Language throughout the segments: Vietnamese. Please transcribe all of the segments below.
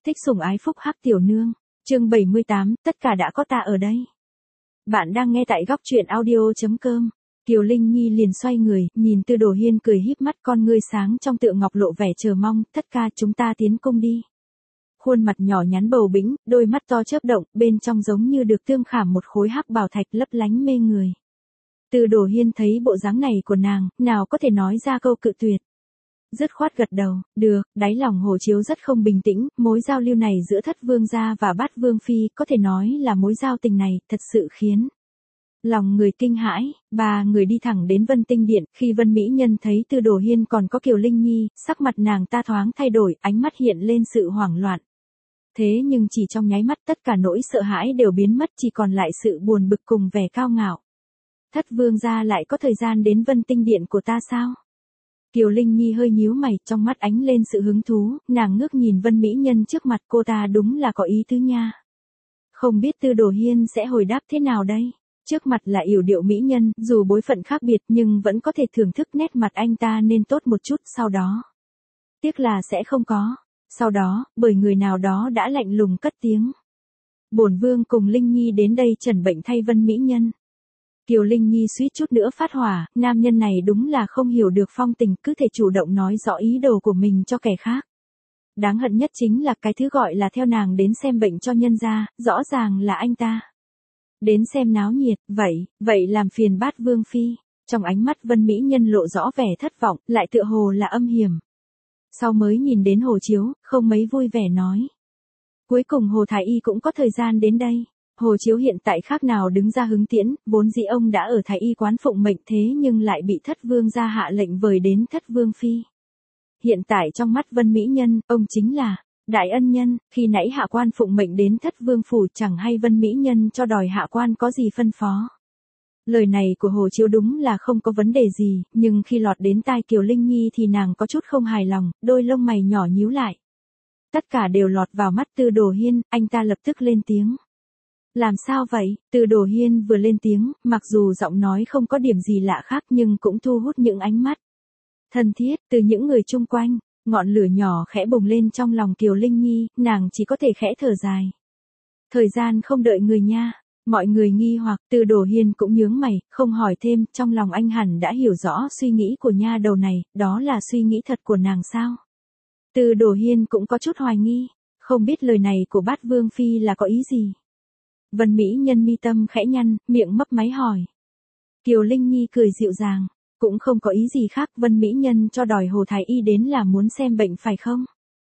Thích sủng ái phúc hắc tiểu nương. Chương 78, tất cả đã có ta ở đây. Bạn đang nghe tại góc truyện audio.com. Kiều Linh Nhi liền xoay người, nhìn Tư Đồ Hiên cười híp mắt, con ngươi sáng trong tựa ngọc lộ vẻ chờ mong. Thất ca, chúng ta tiến cung đi. Khuôn mặt nhỏ nhắn bầu bĩnh, đôi mắt to chớp động, bên trong giống như được tương khảm một khối hắc bảo thạch lấp lánh mê người. Tư Đồ Hiên thấy bộ dáng này của nàng, nào có thể nói ra câu cự tuyệt. Dứt khoát gật đầu, được. Đáy lòng Hồ Chiếu rất không bình tĩnh, mối giao lưu này giữa Thất Vương gia và Bát Vương phi, có thể nói là mối giao tình này, thật sự khiến lòng người kinh hãi. Ba người đi thẳng đến Vân Tinh Điện, khi Vân Mỹ Nhân thấy Tư Đồ Hiên còn có Kiều Linh Nhi, sắc mặt nàng ta thoáng thay đổi, ánh mắt hiện lên sự hoảng loạn. Thế nhưng chỉ trong nháy mắt tất cả nỗi sợ hãi đều biến mất, chỉ còn lại sự buồn bực cùng vẻ cao ngạo. Thất Vương gia lại có thời gian đến Vân Tinh Điện của ta sao? Kiều Linh Nhi hơi nhíu mày, trong mắt ánh lên sự hứng thú, nàng ngước nhìn Vân Mỹ Nhân trước mặt, cô ta đúng là có ý tứ nha. Không biết Tư Đồ Hiên sẽ hồi đáp thế nào đây? Trước mặt là yểu điệu mỹ nhân, dù bối phận khác biệt nhưng vẫn có thể thưởng thức nét mặt anh ta nên tốt một chút, sau đó. Tiếc là sẽ không có. Sau đó, bởi người nào đó đã lạnh lùng cất tiếng. Bổn vương cùng Linh Nhi đến đây trần bệnh thay Vân Mỹ Nhân. Kiều Linh Nhi suýt chút nữa phát hỏa, nam nhân này đúng là không hiểu được phong tình, cứ thể chủ động nói rõ ý đồ của mình cho kẻ khác. Đáng hận nhất chính là cái thứ gọi là theo nàng đến xem bệnh cho nhân gia, rõ ràng là anh ta. Đến xem náo nhiệt, vậy làm phiền Bát Vương phi. Trong ánh mắt Vân Mỹ Nhân lộ rõ vẻ thất vọng, lại tựa hồ là âm hiểm. Sau mới nhìn đến Hồ Chiếu, không mấy vui vẻ nói. Cuối cùng Hồ Thái Y cũng có thời gian đến đây. Hồ Chiếu hiện tại khác nào đứng ra hứng tiễn, vốn dĩ ông đã ở Thái Y quán phụng mệnh thế nhưng lại bị Thất Vương gia hạ lệnh vời đến Thất Vương phi. Hiện tại trong mắt Vân Mỹ Nhân, ông chính là đại ân nhân, khi nãy hạ quan phụng mệnh đến Thất Vương phủ, chẳng hay Vân Mỹ Nhân cho đòi hạ quan có gì phân phó. Lời này của Hồ Chiếu đúng là không có vấn đề gì, nhưng khi lọt đến tai Kiều Linh Nhi thì nàng có chút không hài lòng, đôi lông mày nhỏ nhíu lại. Tất cả đều lọt vào mắt Tư Đồ Hiên, anh ta lập tức lên tiếng. Làm sao vậy? Tư Đồ Hiên vừa lên tiếng, mặc dù giọng nói không có điểm gì lạ khác nhưng cũng thu hút những ánh mắt thân thiết từ những người chung quanh. Ngọn lửa nhỏ khẽ bùng lên trong lòng Kiều Linh Nhi, nàng chỉ có thể khẽ thở dài. Thời gian không đợi người nha. Mọi người nghi hoặc, Tư Đồ Hiên cũng nhướng mày, không hỏi thêm, trong lòng anh hẳn đã hiểu rõ suy nghĩ của nha đầu này, đó là suy nghĩ thật của nàng sao? Tư Đồ Hiên cũng có chút hoài nghi, không biết lời này của Bát Vương phi là có ý gì? Vân Mỹ Nhân mi tâm khẽ nhăn, miệng mấp máy hỏi. Kiều Linh Nhi cười dịu dàng, cũng không có ý gì khác, Vân Mỹ Nhân cho đòi Hồ Thái Y đến là muốn xem bệnh phải không?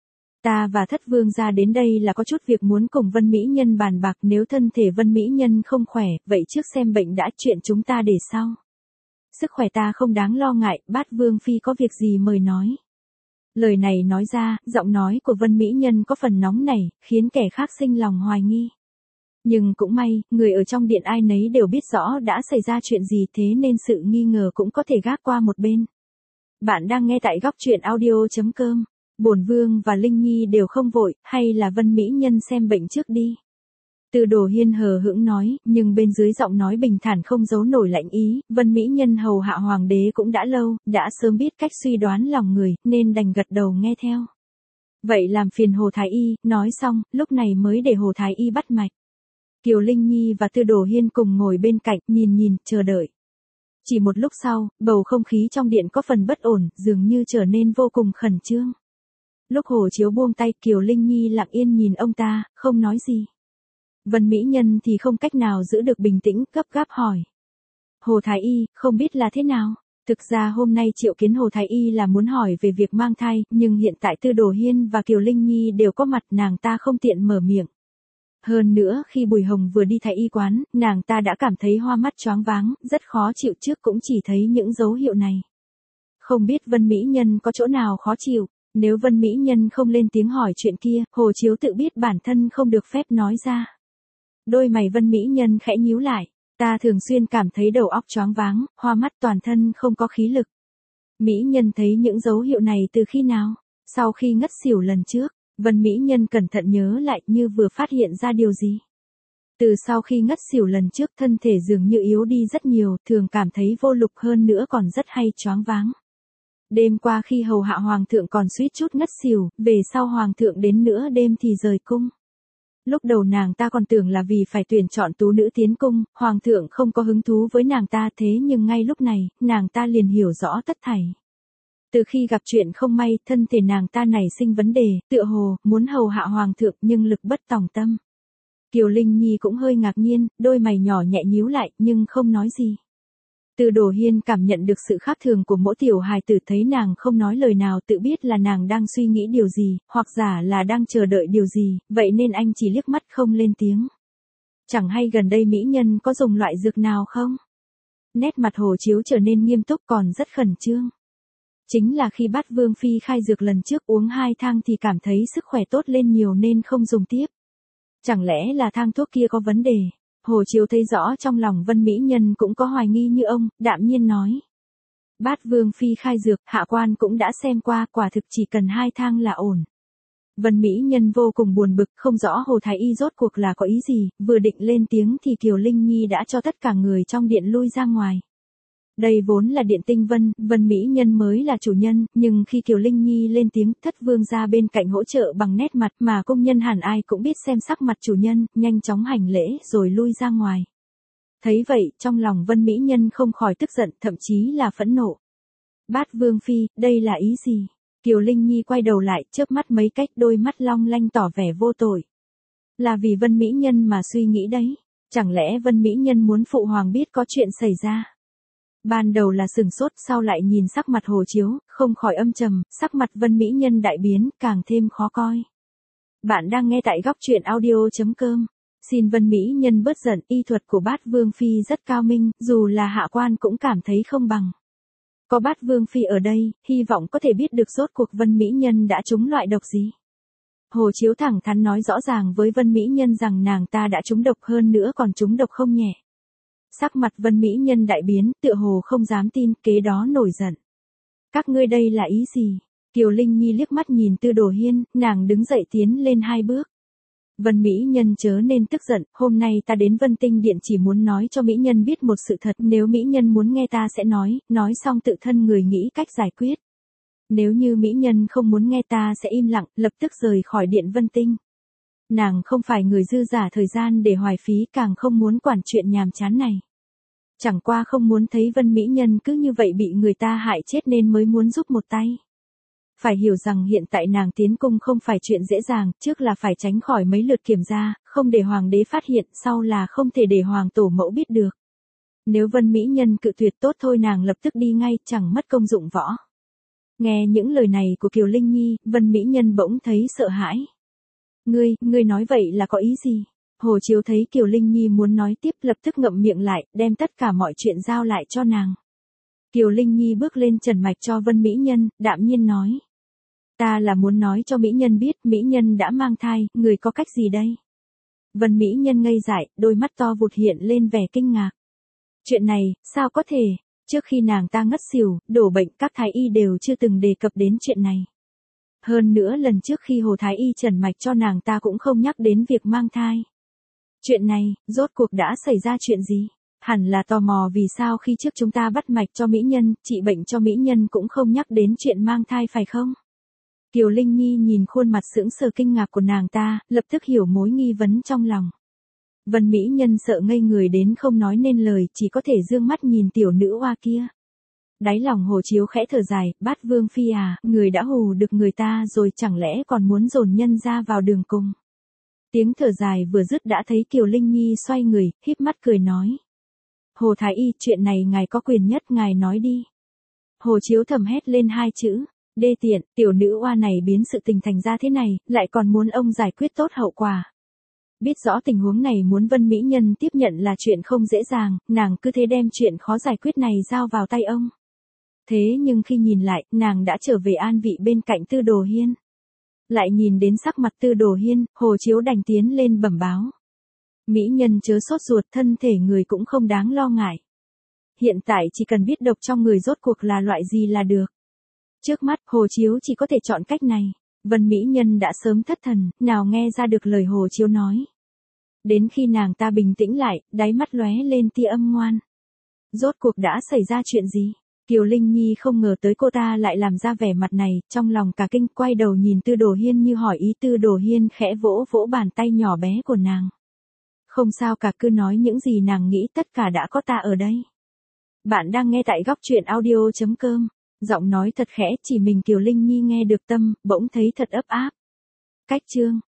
Ta và Thất Vương gia đến đây là có chút việc muốn cùng Vân Mỹ Nhân bàn bạc, nếu thân thể Vân Mỹ Nhân không khỏe, vậy trước xem bệnh đã, chuyện chúng ta để sau. Sức khỏe ta không đáng lo ngại, Bát Vương phi có việc gì mời nói. Lời này nói ra, giọng nói của Vân Mỹ Nhân có phần nóng nảy, khiến kẻ khác sinh lòng hoài nghi. Nhưng cũng may, người ở trong điện ai nấy đều biết rõ đã xảy ra chuyện gì, thế nên sự nghi ngờ cũng có thể gác qua một bên. Bạn đang nghe tại góc truyện audio.com. Bổn vương và Linh Nhi đều không vội, hay là Vân Mỹ Nhân xem bệnh trước đi. Tư Đồ Hiên hờ hững nói, nhưng bên dưới giọng nói bình thản không giấu nổi lạnh ý, Vân Mỹ Nhân hầu hạ hoàng đế cũng đã lâu, đã sớm biết cách suy đoán lòng người, nên đành gật đầu nghe theo. Vậy làm phiền Hồ Thái Y, nói xong, lúc này mới để Hồ Thái Y bắt mạch. Kiều Linh Nhi và Tư Đồ Hiên cùng ngồi bên cạnh, nhìn, chờ đợi. Chỉ một lúc sau, bầu không khí trong điện có phần bất ổn, dường như trở nên vô cùng khẩn trương. Lúc Hồ Chiếu buông tay, Kiều Linh Nhi lặng yên nhìn ông ta, không nói gì. Vân Mỹ Nhân thì không cách nào giữ được bình tĩnh, gấp gáp hỏi. Hồ Thái Y, không biết là thế nào? Thực ra hôm nay triệu kiến Hồ Thái Y là muốn hỏi về việc mang thai, nhưng hiện tại Tư Đồ Hiên và Kiều Linh Nhi đều có mặt, nàng ta không tiện mở miệng. Hơn nữa, khi Bùi Hồng vừa đi Thái Y quán, nàng ta đã cảm thấy hoa mắt choáng váng, rất khó chịu, trước cũng chỉ thấy những dấu hiệu này. Không biết Vân Mỹ Nhân có chỗ nào khó chịu, nếu Vân Mỹ Nhân không lên tiếng hỏi chuyện kia, Hồ Chiếu tự biết bản thân không được phép nói ra. Đôi mày Vân Mỹ Nhân khẽ nhíu lại, ta thường xuyên cảm thấy đầu óc choáng váng, hoa mắt, toàn thân không có khí lực. Mỹ Nhân thấy những dấu hiệu này từ khi nào? Sau khi ngất xỉu lần trước. Vân Mỹ Nhân cẩn thận nhớ lại, như vừa phát hiện ra điều gì. Từ sau khi ngất xỉu lần trước, thân thể dường như yếu đi rất nhiều, thường cảm thấy vô lực, hơn nữa còn rất hay choáng váng. Đêm qua khi hầu hạ hoàng thượng còn suýt chút ngất xỉu, về sau hoàng thượng đến nửa đêm thì rời cung. Lúc đầu nàng ta còn tưởng là vì phải tuyển chọn tú nữ tiến cung, hoàng thượng không có hứng thú với nàng ta, thế nhưng ngay lúc này, nàng ta liền hiểu rõ tất thảy. Từ khi gặp chuyện không may, thân thể nàng ta nảy sinh vấn đề, tựa hồ, muốn hầu hạ hoàng thượng nhưng lực bất tòng tâm. Kiều Linh Nhi cũng hơi ngạc nhiên, đôi mày nhỏ nhẹ nhíu lại, nhưng không nói gì. Từ Đồ Hiên cảm nhận được sự khác thường của mỗi tiểu hài tử, thấy nàng không nói lời nào, tự biết là nàng đang suy nghĩ điều gì, hoặc giả là đang chờ đợi điều gì, vậy nên anh chỉ liếc mắt không lên tiếng. Chẳng hay gần đây mỹ nhân có dùng loại dược nào không? Nét mặt Hồ Chiếu trở nên nghiêm túc, còn rất khẩn trương. Chính là khi Bát Vương Phi khai dược lần trước uống 2 thang thì cảm thấy sức khỏe tốt lên nhiều nên không dùng tiếp. Chẳng lẽ là thang thuốc kia có vấn đề? Hồ Chiếu thấy rõ trong lòng Vân mỹ nhân cũng có hoài nghi như ông, đạm nhiên nói. Bát Vương Phi khai dược, hạ quan cũng đã xem qua, quả thực chỉ cần 2 thang là ổn. Vân mỹ nhân vô cùng buồn bực, không rõ Hồ Thái Y rốt cuộc là có ý gì, vừa định lên tiếng thì Kiều Linh Nhi đã cho tất cả người trong điện lui ra ngoài. Đây vốn là điện Tinh Vân, Vân mỹ nhân mới là chủ nhân, nhưng khi Kiều Linh Nhi lên tiếng, Thất Vương ra bên cạnh hỗ trợ bằng nét mặt mà công nhân hẳn ai cũng biết xem sắc mặt chủ nhân, nhanh chóng hành lễ rồi lui ra ngoài. Thấy vậy, trong lòng Vân mỹ nhân không khỏi tức giận, thậm chí là phẫn nộ. Bát Vương Phi, đây là ý gì? Kiều Linh Nhi quay đầu lại, chớp mắt mấy cách, đôi mắt long lanh tỏ vẻ vô tội. Là vì Vân mỹ nhân mà suy nghĩ đấy. Chẳng lẽ Vân mỹ nhân muốn phụ hoàng biết có chuyện xảy ra? Ban đầu là sừng sốt, sau lại nhìn sắc mặt Hồ Chiếu, không khỏi âm trầm, sắc mặt Vân mỹ nhân đại biến, càng thêm khó coi. Bạn đang nghe tại góc truyện audio.com. Xin Vân mỹ nhân bớt giận, y thuật của Bát Vương Phi rất cao minh, dù là hạ quan cũng cảm thấy không bằng. Có Bát Vương Phi ở đây, hy vọng có thể biết được rốt cuộc Vân mỹ nhân đã trúng loại độc gì. Hồ Chiếu thẳng thắn nói rõ ràng với Vân mỹ nhân rằng nàng ta đã trúng độc, hơn nữa còn trúng độc không nhẹ. Sắc mặt Vân mỹ nhân đại biến, tựa hồ không dám tin, kế đó nổi giận. Các ngươi đây là ý gì? Kiều Linh Nhi liếc mắt nhìn Từ Đồ Hiên, nàng đứng dậy tiến lên 2 bước. Vân mỹ nhân chớ nên tức giận, hôm nay ta đến Vân Tinh Điện chỉ muốn nói cho mỹ nhân biết một sự thật, nếu mỹ nhân muốn nghe ta sẽ nói xong tự thân người nghĩ cách giải quyết. Nếu như mỹ nhân không muốn nghe ta sẽ im lặng, lập tức rời khỏi điện Vân Tinh. Nàng không phải người dư giả thời gian để hoài phí, càng không muốn quản chuyện nhàm chán này. Chẳng qua không muốn thấy Vân mỹ nhân cứ như vậy bị người ta hại chết nên mới muốn giúp một tay. Phải hiểu rằng hiện tại nàng tiến cung không phải chuyện dễ dàng, trước là phải tránh khỏi mấy lượt kiểm tra, không để hoàng đế phát hiện, sau là không thể để hoàng tổ mẫu biết được. Nếu Vân mỹ nhân cự tuyệt tốt thôi nàng lập tức đi ngay, chẳng mất công dụng võ. Nghe những lời này của Kiều Linh Nhi, Vân mỹ nhân bỗng thấy sợ hãi. Ngươi nói vậy là có ý gì? Hồ Chiếu thấy Kiều Linh Nhi muốn nói tiếp, lập tức ngậm miệng lại, đem tất cả mọi chuyện giao lại cho nàng. Kiều Linh Nhi bước lên trần mạch cho Vân mỹ nhân, đạm nhiên nói. Ta là muốn nói cho mỹ nhân biết, mỹ nhân đã mang thai, người có cách gì đây? Vân mỹ nhân ngây dại, đôi mắt to vụt hiện lên vẻ kinh ngạc. Chuyện này, sao có thể? Trước khi nàng ta ngất xỉu, đổ bệnh, các thái y đều chưa từng đề cập đến chuyện này. Hơn nữa lần trước khi Hồ Thái Y trần mạch cho nàng ta cũng không nhắc đến việc mang thai. Chuyện này, rốt cuộc đã xảy ra chuyện gì? Hẳn là tò mò vì sao khi trước chúng ta bắt mạch cho mỹ nhân, trị bệnh cho mỹ nhân cũng không nhắc đến chuyện mang thai phải không? Kiều Linh Nhi nhìn khuôn mặt sững sờ kinh ngạc của nàng ta, lập tức hiểu mối nghi vấn trong lòng. Vân mỹ nhân sợ ngây người đến không nói nên lời, chỉ có thể dương mắt nhìn tiểu nữ oa kia. Đáy lòng Hồ Chiếu khẽ thở dài, Bát Vương Phi à, người đã hù được người ta rồi, chẳng lẽ còn muốn dồn nhân ra vào đường cùng. Tiếng thở dài vừa dứt đã thấy Kiều Linh Nhi xoay người, híp mắt cười nói. Hồ Thái Y, chuyện này ngài có quyền nhất, ngài nói đi. Hồ Chiếu thầm hét lên 2 chữ. Đê tiện, tiểu nữ oa này biến sự tình thành ra thế này, lại còn muốn ông giải quyết tốt hậu quả. Biết rõ tình huống này muốn Vân mỹ nhân tiếp nhận là chuyện không dễ dàng, nàng cứ thế đem chuyện khó giải quyết này giao vào tay ông. Thế nhưng khi nhìn lại, nàng đã trở về an vị bên cạnh Tư Đồ Hiên. Lại nhìn đến sắc mặt Tư Đồ Hiên, Hồ Chiếu đành tiến lên bẩm báo. Mỹ nhân chớ sốt ruột, thân thể người cũng không đáng lo ngại. Hiện tại chỉ cần biết độc trong người rốt cuộc là loại gì là được. Trước mắt, Hồ Chiếu chỉ có thể chọn cách này. Vân mỹ nhân đã sớm thất thần, nào nghe ra được lời Hồ Chiếu nói. Đến khi nàng ta bình tĩnh lại, đáy mắt lóe lên tia âm ngoan. Rốt cuộc đã xảy ra chuyện gì? Kiều Linh Nhi không ngờ tới cô ta lại làm ra vẻ mặt này, trong lòng cả kinh, quay đầu nhìn Tư Đồ Hiên như hỏi ý. Tư Đồ Hiên khẽ vỗ vỗ bàn tay nhỏ bé của nàng. Không sao cả, cứ nói những gì nàng nghĩ, tất cả đã có ta ở đây. Bạn đang nghe tại góc truyện audio.com. Giọng nói thật khẽ, chỉ mình Kiều Linh Nhi nghe được, tâm bỗng thấy thật ấp áp. Cách chương